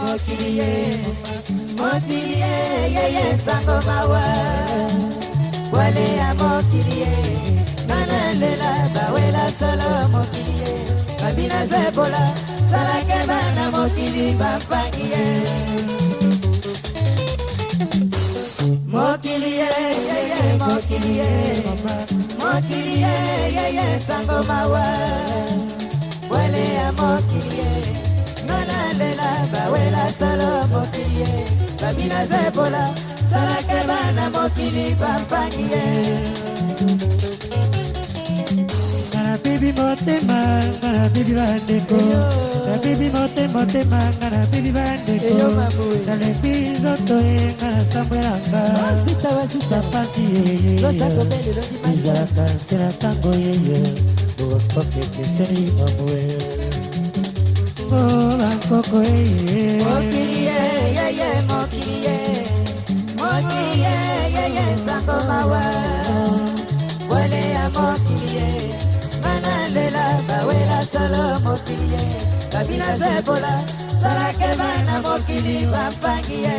Mokilie, yeye sango mawa. Wale ya mokilie, nanalela bawela solo mokilie. Babina zebola, salake bana mokili bampangie. Mokilie, yeye mokilie. Mokilie, yeye sango mawa. Wale ya mokilie, nanalela bawela solo mokilie. Babina zebola, salake bana mokili bampangie. Ngana bibi motema, ngana bibi bandeko. Ngana bibi motema, ngana bibi bandeko. Ngana bizoto ngana samwelanga. Tapasi yeye. Izaka sera tango yeye. Boskoke keseri mamwe. Koko yeye. Mokilie, yeye mokilie. Mokilie, yeye sango mawa. Wale ya mokilie. Manalela bawela solo mokilie. Babina zebola, salake bana mokili bampangie.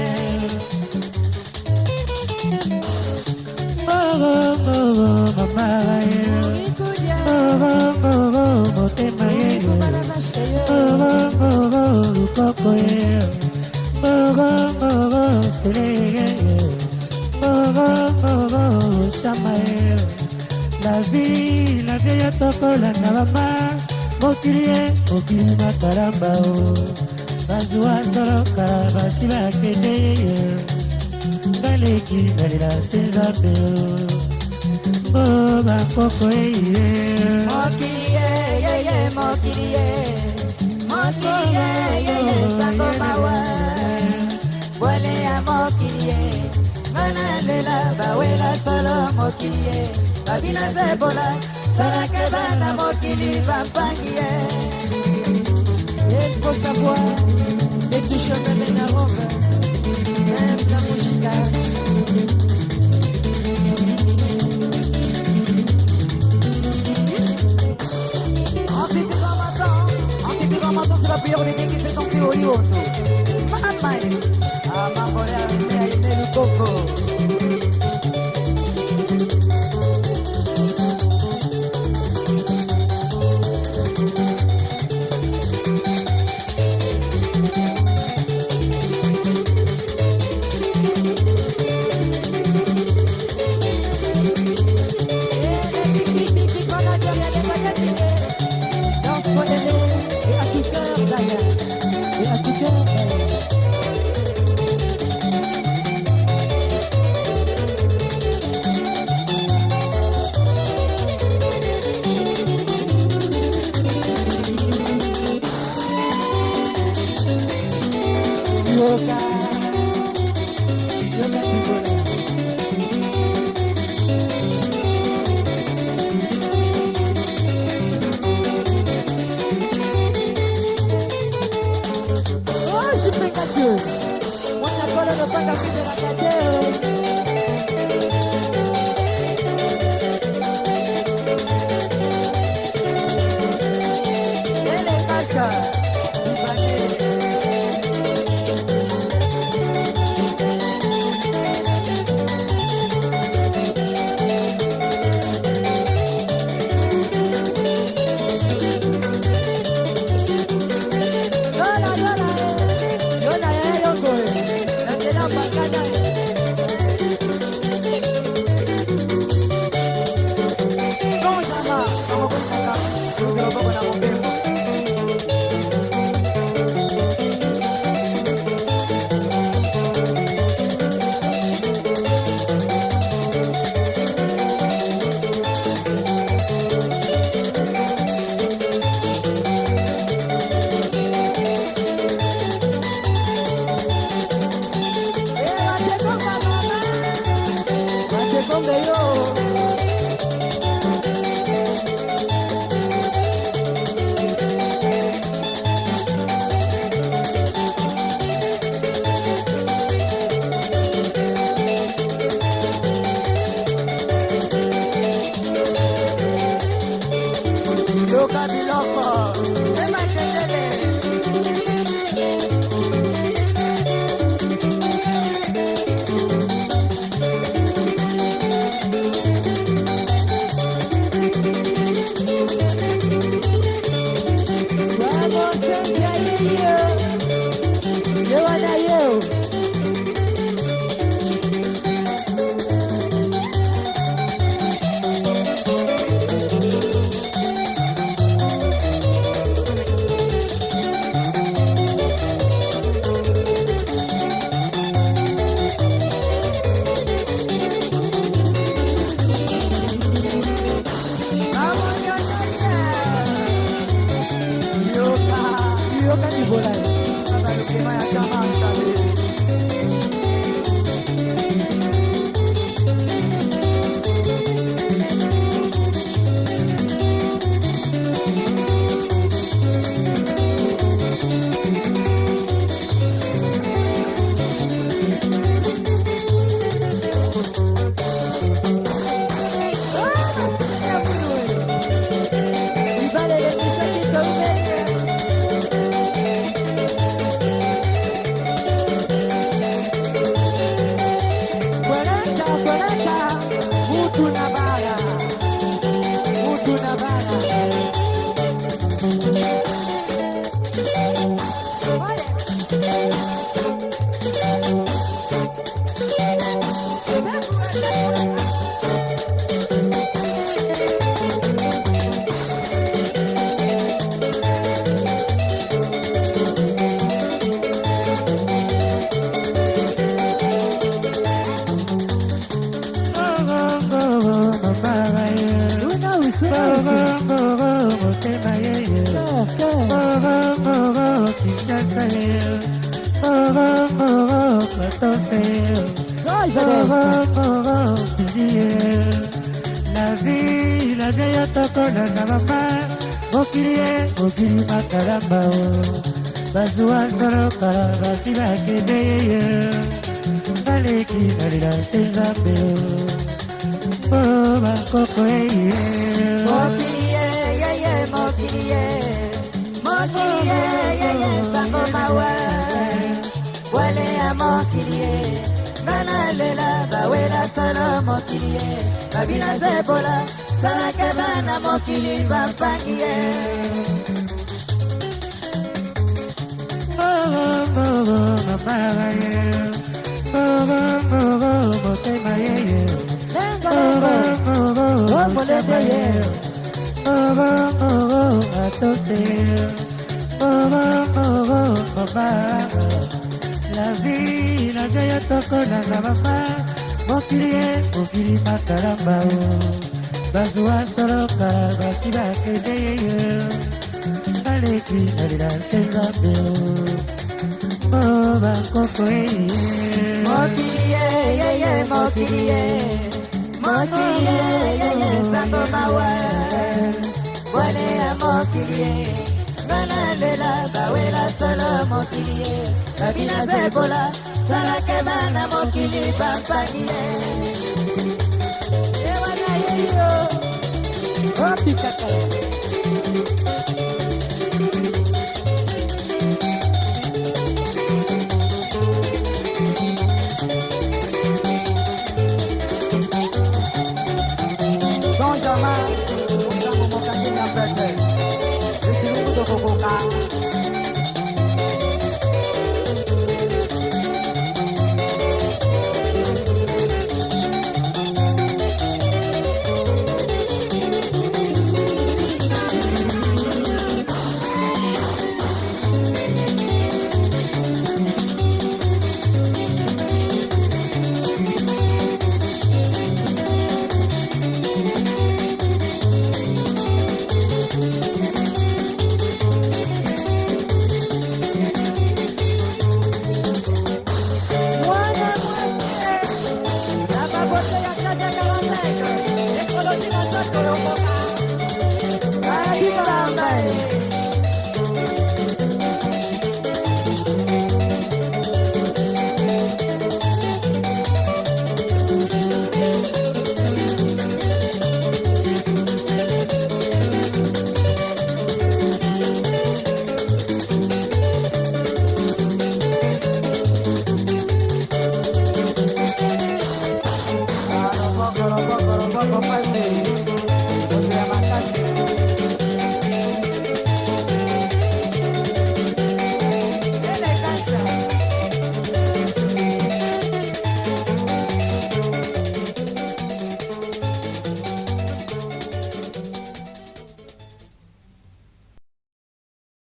Mama motema yeye. Lukoko yeye. Sele yeye. Shama yeye. La vie ya tokola na mama. Mokili makaramba o. Bazua soroka basiba kende yeye. Galeki galila senzape o. Bakoko yeye. Mokilie, yeye mokilie. Mokilie, yeye sango mawa. Wale ya mokilie. Manalela bawela solo mokilie. Babina zebola, salake bana mokili bampangie. Il faut savoir que tu chantes bien à Rome, même la musique. Ramadan, c'est la prière des qui fait danser au Lyoto. Mamma, ah, mamma, elle le coco. yoka libola abalukema ya chama nsabe La vieille tokola na mama mokili makalamba bazwa solo kala basila kebeye baleki balila senzambe bakoko eye mokiliye sango mawa wale ya mokiliye banalela bawela solo mokiliye babina zebola salake bana mokili bampangiye motema yeye atose la vie ya tokola na mama mokili makalamba bazwa soloka basi bakebeye baleki balila senzambe bakoko eye mokiliye sango mawa wale ya mokiliye banalela bawela solo mokiliye babina zebola salake bana mokili bampangiye ewana yeyo opikaka Benjamin,